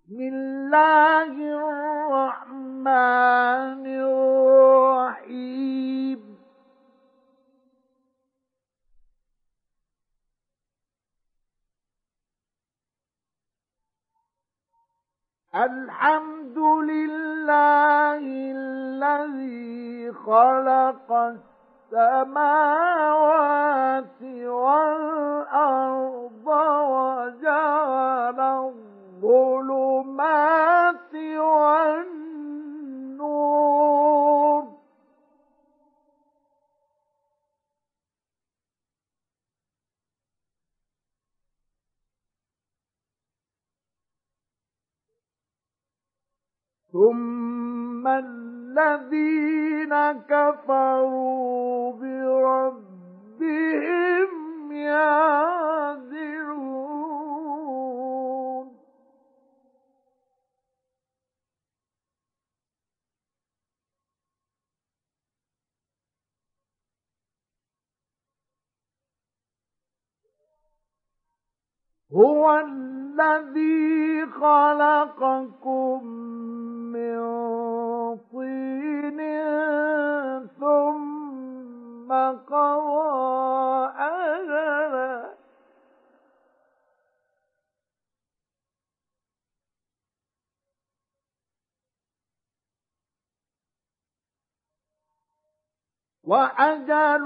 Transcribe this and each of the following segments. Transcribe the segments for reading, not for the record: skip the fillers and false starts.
بسم الله الرحمن الرحيم الحمد لله الذي خلق السماوات والأرض وجعل الظلمات والنور ثم الذين كفروا بربهم يعدلون هو الذي خلقكم من طين ثم قضى أجلا وأجل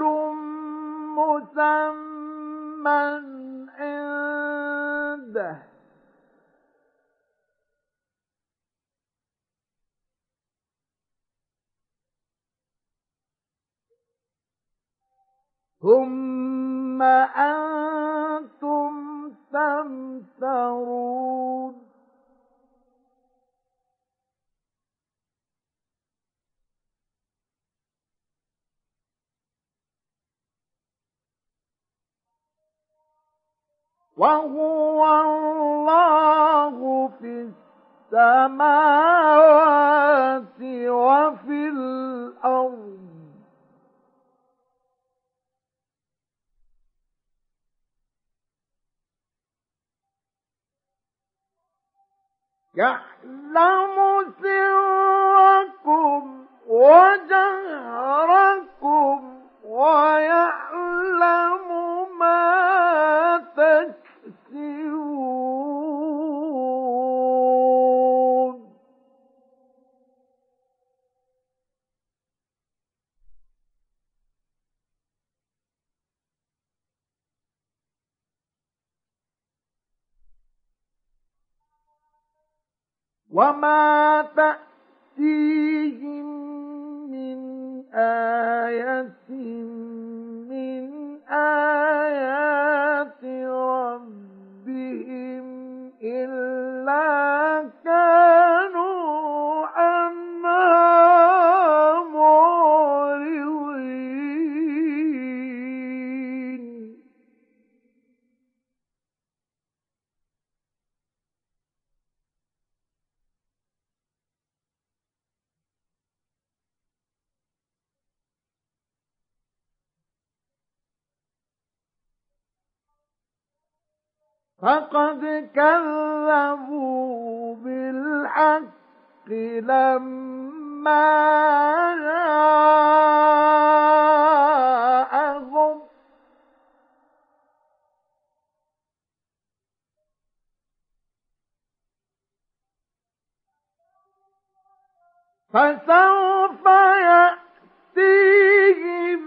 مسمى عنده ثم أنتم تمترون وهو الله في السماوات وفي الأرض يعلم سركم وجهركم ويعلم ما تكسبون وما تأتيهم من آية من آيات ربهم إلا كانوا عنها معرضين فقد كذبوا بالحق لما جاءهم فسوف يأتيهم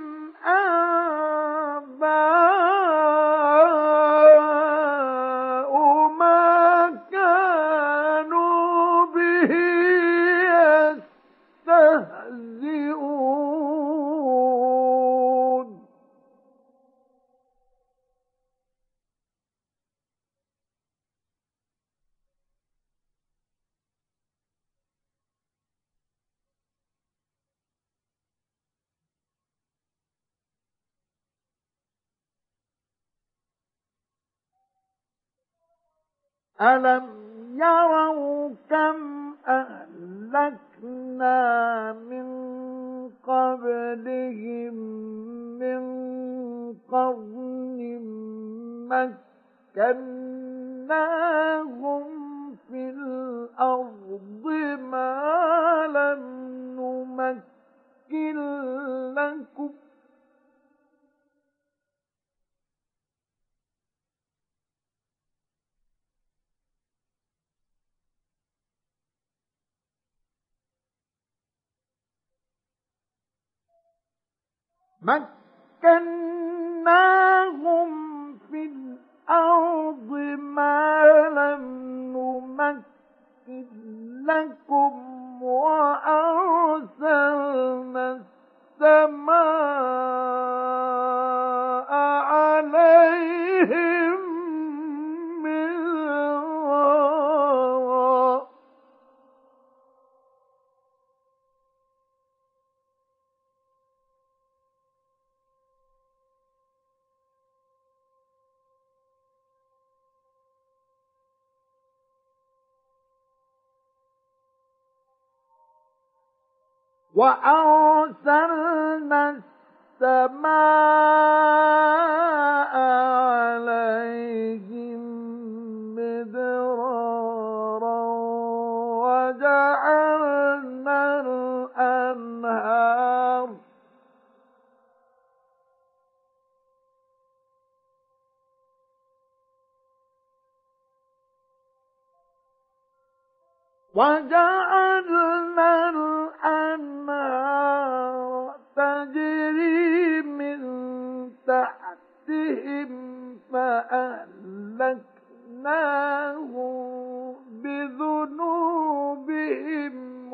أنباء ما كانوا به يستهزئون ألم يروا كم أهلكنا من قبلهم من قرن مكناهم في الأرض مكناهم في الأرض ما لم نمكن لكم وأرسلنا السماء عليهم مدرارا وأرسلنا السماء عليهم مدرارا وجعلنا الأنهار تجري من تحتهم فأهلكناهم بذنوبهم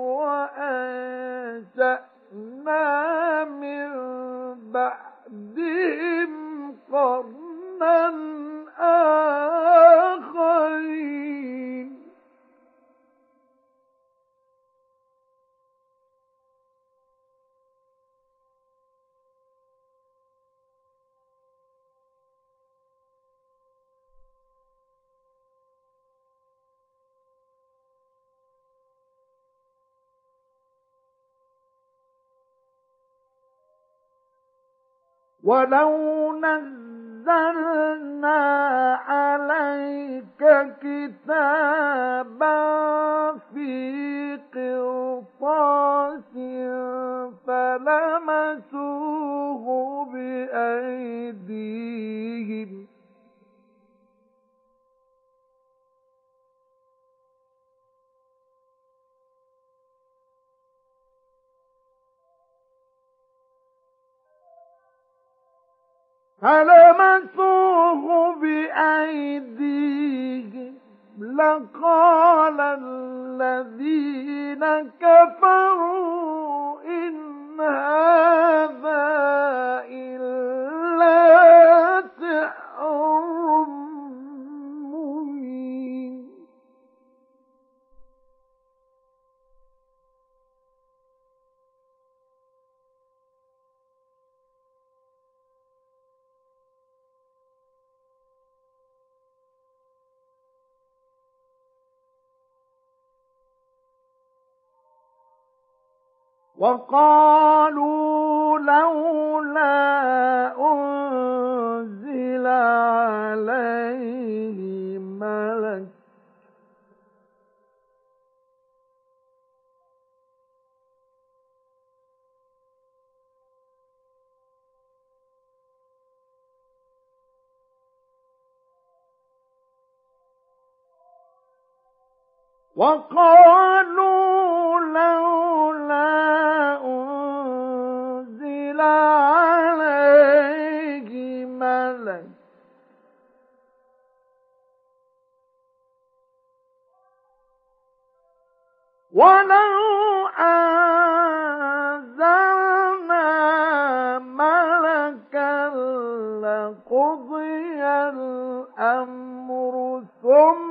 وأنشأنا من بعدهم قرنا آخرين ولو نزلنا عليك كتابا في قرطاس فلمسوه بأيديهم لقال الذين كفروا إن هذا إلا سحر مبين وقالوا لولا أنزل عليه ملك وقالوا لولا أنزل عليه ملك ولو أنزلنا ملكا لقضي الأمر ثم